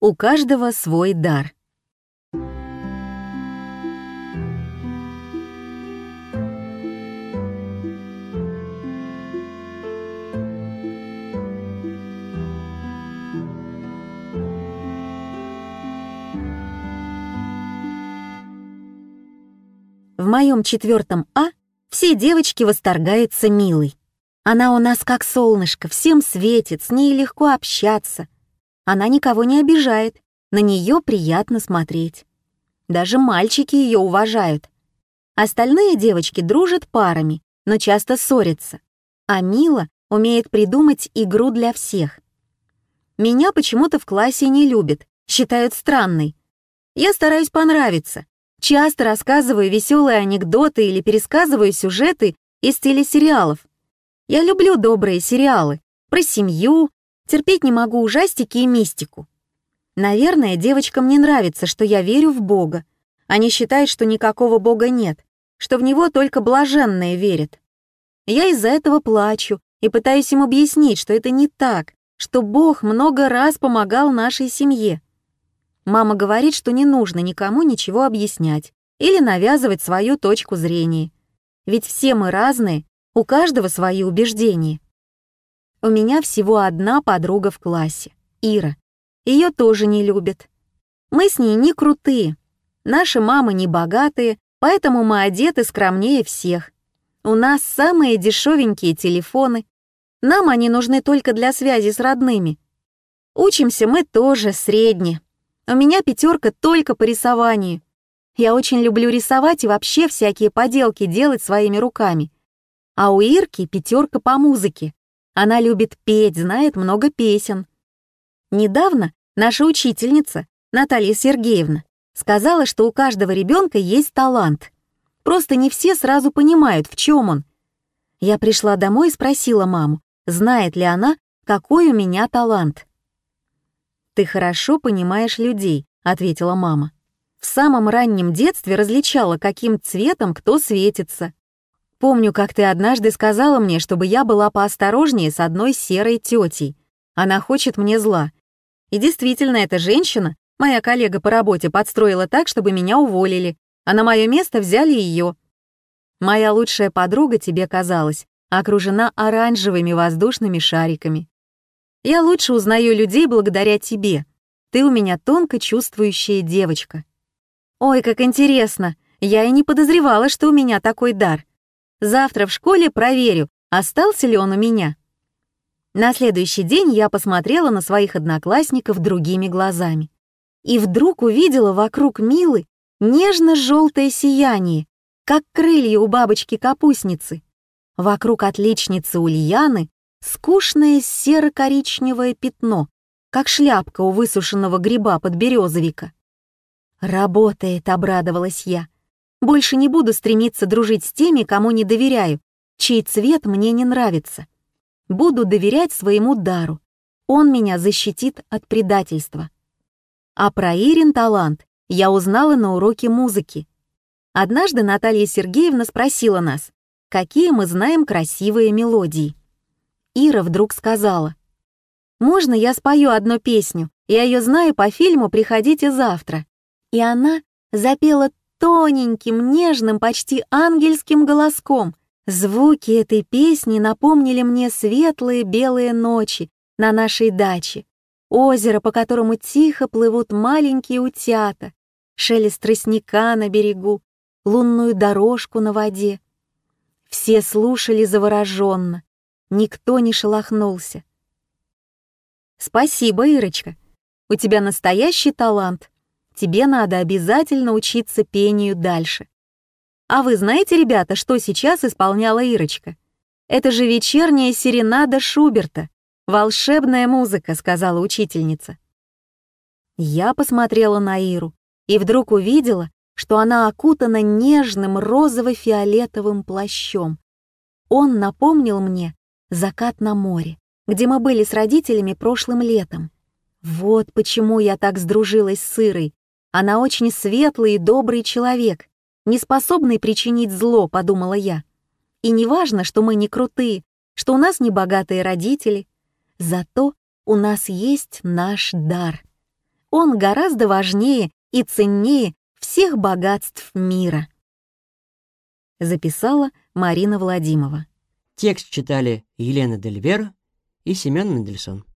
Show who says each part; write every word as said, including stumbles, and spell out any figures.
Speaker 1: У каждого свой дар. В моем четвертом А все девочки восторгаются Милой. Она у нас как солнышко, всем светит, с ней легко общаться. Она никого не обижает, на нее приятно смотреть. Даже мальчики ее уважают. Остальные девочки дружат парами, но часто ссорятся. А Мила умеет придумать игру для всех. Меня почему-то в классе не любят, считают странной. Я стараюсь понравиться. Часто рассказываю веселые анекдоты или пересказываю сюжеты из телесериалов. Я люблю добрые сериалы про семью, терпеть не могу ужастики и мистику. Наверное, девочкам не нравится, что я верю в Бога. Они считают, что никакого Бога нет, что в Него только блаженные верят. Я из-за этого плачу и пытаюсь им объяснить, что это не так, что Бог много раз помогал нашей семье. Мама говорит, что не нужно никому ничего объяснять или навязывать свою точку зрения. Ведь все мы разные, у каждого свои убеждения. У меня всего одна подруга в классе, Ира. Ее тоже не любят. Мы с ней не крутые. Наши мамы не богатые, поэтому мы одеты скромнее всех. У нас самые дешевенькие телефоны. Нам они нужны только для связи с родными. Учимся мы тоже средне. У меня пятерка только по рисованию. Я очень люблю рисовать и вообще всякие поделки делать своими руками. А у Ирки пятерка по музыке. Она любит петь, знает много песен. Недавно наша учительница, Наталья Сергеевна, сказала, что у каждого ребенка есть талант. Просто не все сразу понимают, в чем он. Я пришла домой и спросила маму, знает ли она, какой у меня талант. «Ты хорошо понимаешь людей», — ответила мама. «В самом раннем детстве различала, каким цветом кто светится. Помню, как ты однажды сказала мне, чтобы я была поосторожнее с одной серой тетей. Она хочет мне зла. И действительно, эта женщина, моя коллега по работе, подстроила так, чтобы меня уволили, а на мое место взяли ее. Моя лучшая подруга, тебе казалось, окружена оранжевыми воздушными шариками. Я лучше узнаю людей благодаря тебе. Ты у меня тонко чувствующая девочка». Ой, как интересно, я и не подозревала, что у меня такой дар. Завтра в школе проверю, остался ли он у меня. На следующий день я посмотрела на своих одноклассников другими глазами. И вдруг увидела вокруг Милы нежно-желтое сияние, как крылья у бабочки-капустницы. Вокруг отличницы Ульяны скучное серо-коричневое пятно, как шляпка у высушенного гриба подберезовика. «Работает», — обрадовалась я. «Больше не буду стремиться дружить с теми, кому не доверяю, чей цвет мне не нравится. Буду доверять своему дару. Он меня защитит от предательства». А про Ирин талант я узнала на уроке музыки. Однажды Наталья Сергеевна спросила нас, какие мы знаем красивые мелодии. Ира вдруг сказала: «Можно я спою одну песню? Я ее знаю по фильму «Приходите завтра». И она запела тоненьким, нежным, почти ангельским голоском. Звуки этой песни напомнили мне светлые белые ночи на нашей даче, озеро, по которому тихо плывут маленькие утята, шелест тростника на берегу, лунную дорожку на воде. Все слушали завороженно, никто не шелохнулся. «Спасибо, Ирочка, у тебя настоящий талант. Тебе надо обязательно учиться пению дальше». А вы знаете, ребята, что сейчас исполняла Ирочка? Это же вечерняя серенада Шуберта. Волшебная музыка, сказала учительница. Я посмотрела на Иру и вдруг увидела, что она окутана нежным розово-фиолетовым плащом. Он напомнил мне закат на море, где мы были с родителями прошлым летом. Вот почему я так сдружилась с Ирой. Она очень светлый и добрый человек, не способный причинить зло, подумала я. И не важно, что мы не крутые, что у нас не богатые родители, зато у нас есть наш дар. Он гораздо важнее и ценнее всех богатств мира. Записала Марина Владимирова.
Speaker 2: Текст читали Елена Дельвер и Семен Мендельсон.